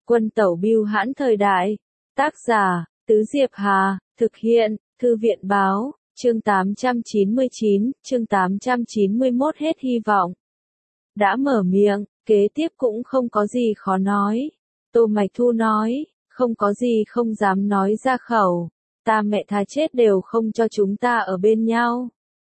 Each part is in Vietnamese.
Quân tẩu bưu hãn thời đại. Tác giả, Tứ Diệp Hà, thực hiện, Thư viện báo, chương 899, chương 891 hết hy vọng. Đã mở miệng, kế tiếp cũng không có gì khó nói. Tô Mạch Thu nói, không có gì không dám nói ra khẩu. Ta mẹ tha chết đều không cho chúng ta ở bên nhau.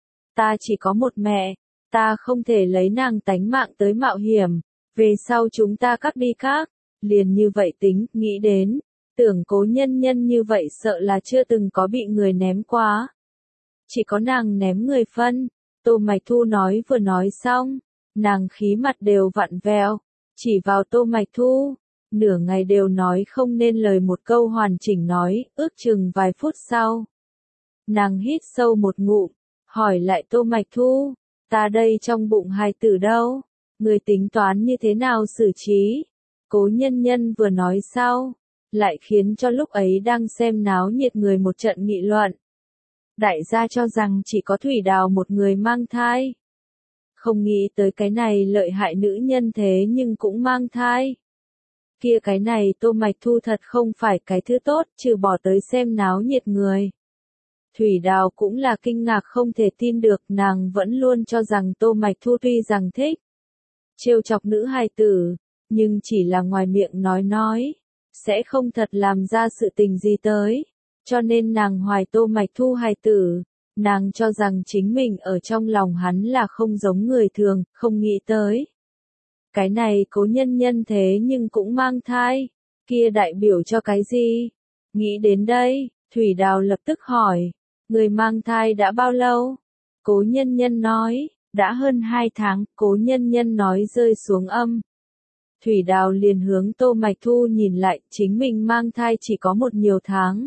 Ta chỉ có một mẹ, ta không thể lấy nàng tánh mạng tới mạo hiểm. Về sau chúng ta cắt đi khác, liền như vậy tính, nghĩ đến. Tưởng Cố Nhân Nhân như vậy sợ là chưa từng có bị người ném quá. Chỉ có nàng ném người phân. Tô Mạch Thu nói vừa nói xong, nàng khí mặt đều vặn vẹo, chỉ vào Tô Mạch Thu, nửa ngày đều nói không nên lời một câu hoàn chỉnh nói, ước chừng vài phút sau. Nàng hít sâu một ngụm, hỏi lại Tô Mạch Thu, ta đây trong bụng hài tử đâu, người tính toán như thế nào xử trí? Cố Nhân Nhân vừa nói sau, lại khiến cho lúc ấy đang xem náo nhiệt người một trận nghị luận. Đại gia cho rằng chỉ có Thủy Đào một người mang thai. Không nghĩ tới cái này lợi hại nữ nhân thế nhưng cũng mang thai. Kia cái này Tô Mạch Thu thật không phải cái thứ tốt, trừ bỏ tới xem náo nhiệt người. Thủy Đào cũng là kinh ngạc không thể tin được, nàng vẫn luôn cho rằng Tô Mạch Thu tuy rằng thích trêu chọc nữ hài tử, nhưng chỉ là ngoài miệng nói, sẽ không thật làm ra sự tình gì tới. Cho nên nàng hoài Tô Mạch Thu hài tử, nàng cho rằng chính mình ở trong lòng hắn là không giống người thường, không nghĩ tới. Cái này Cố Nhân Nhân thế nhưng cũng mang thai, kia đại biểu cho cái gì? Nghĩ đến đây, Thủy Đào lập tức hỏi, người mang thai đã bao lâu? Cố Nhân Nhân nói, đã hơn 2 tháng, Cố Nhân Nhân nói rơi xuống âm. Thủy Đào liền hướng Tô Mạch Thu nhìn lại, chính mình mang thai chỉ có một nhiều tháng.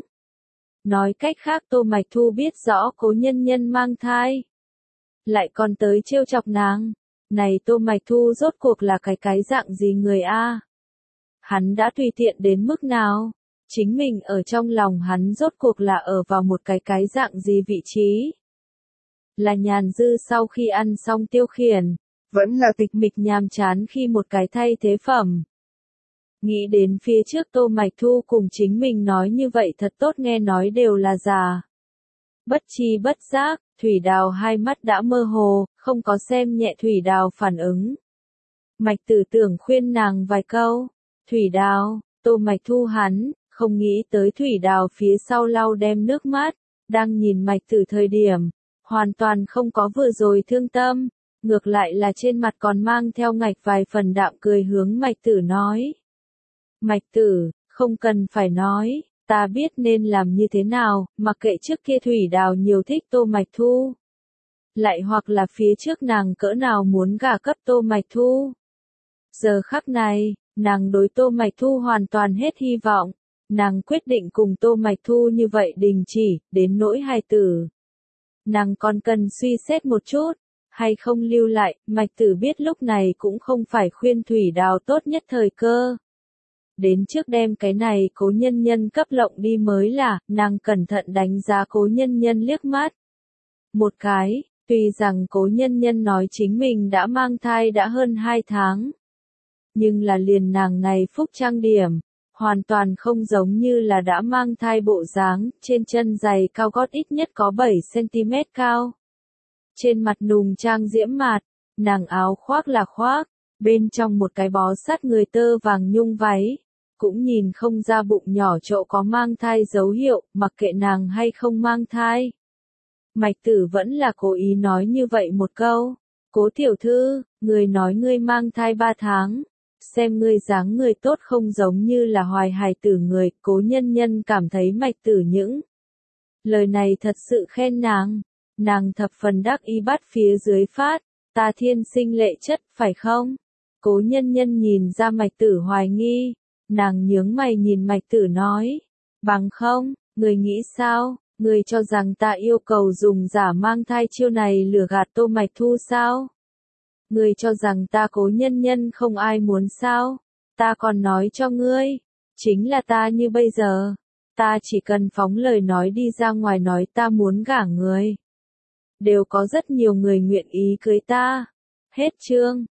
Nói cách khác Tô Mạch Thu biết rõ Cố Nhân Nhân mang thai. Lại còn tới trêu chọc nàng. Này Tô Mạch Thu rốt cuộc là cái dạng gì người a? Hắn đã tùy tiện đến mức nào? Chính mình ở trong lòng hắn rốt cuộc là ở vào một cái dạng gì vị trí? Là nhàn dư sau khi ăn xong tiêu khiển, vẫn là tịch mịch nhàm chán khi một cái thay thế phẩm. Nghĩ đến phía trước Tô Mạch Thu cùng chính mình nói như vậy thật tốt, nghe nói đều là giả. Bất chi bất giác, Thủy Đào hai mắt đã mơ hồ, không có xem nhẹ Thủy Đào phản ứng. Mạch Tử tưởng khuyên nàng vài câu. Thủy Đào, Tô Mạch Thu hắn, không nghĩ tới Thủy Đào phía sau lau đem nước mắt, đang nhìn Mạch Tử thời điểm, hoàn toàn không có vừa rồi thương tâm, ngược lại là trên mặt còn mang theo ngạch vài phần đạm cười hướng Mạch Tử nói. Mạch Tử, không cần phải nói, ta biết nên làm như thế nào, mặc kệ trước kia Thủy Đào nhiều thích Tô Mạch Thu. Lại hoặc là phía trước nàng cỡ nào muốn gả cấp Tô Mạch Thu. Giờ khắc này, nàng đối Tô Mạch Thu hoàn toàn hết hy vọng. Nàng quyết định cùng Tô Mạch Thu như vậy đình chỉ, đến nỗi hài tử. Nàng còn cần suy xét một chút, hay không lưu lại, Mạch Tử biết lúc này cũng không phải khuyên Thủy Đào tốt nhất thời cơ. Đến trước đem cái này Cố Nhân Nhân cấp lộng đi mới là, nàng cẩn thận đánh giá Cố Nhân Nhân liếc mắt. Một cái, tuy rằng Cố Nhân Nhân nói chính mình đã mang thai đã hơn 2 tháng. Nhưng là liền nàng này phúc trang điểm, hoàn toàn không giống như là đã mang thai bộ dáng, trên chân giày cao gót ít nhất có 7cm cao. Trên mặt nùng trang diễm mạt, nàng áo khoác là khoác, bên trong một cái bó sát người tơ vàng nhung váy. Cũng nhìn không ra bụng nhỏ chỗ có mang thai dấu hiệu, mặc kệ nàng hay không mang thai. Mạch Tử vẫn là cố ý nói như vậy một câu. Cố tiểu thư, người nói ngươi mang thai 3 tháng. Xem ngươi dáng người tốt không giống như là hoài hài tử người. Cố Nhân Nhân cảm thấy Mạch Tử những lời này thật sự khen nàng. Nàng thập phần đắc ý bắt phía dưới phát. Ta thiên sinh lệ chất, phải không? Cố Nhân Nhân nhìn ra Mạch Tử hoài nghi. Nàng nhướng mày nhìn Mạch Tử nói. Bằng không, người nghĩ sao? Người cho rằng ta yêu cầu dùng giả mang thai chiêu này lừa gạt Tô Mạch Thu sao? Người cho rằng ta Cố Nhân Nhân không ai muốn sao? Ta còn nói cho ngươi, chính là ta như bây giờ. Ta chỉ cần phóng lời nói đi ra ngoài nói ta muốn gả người. Đều có rất nhiều người nguyện ý cưới ta. Hết chương.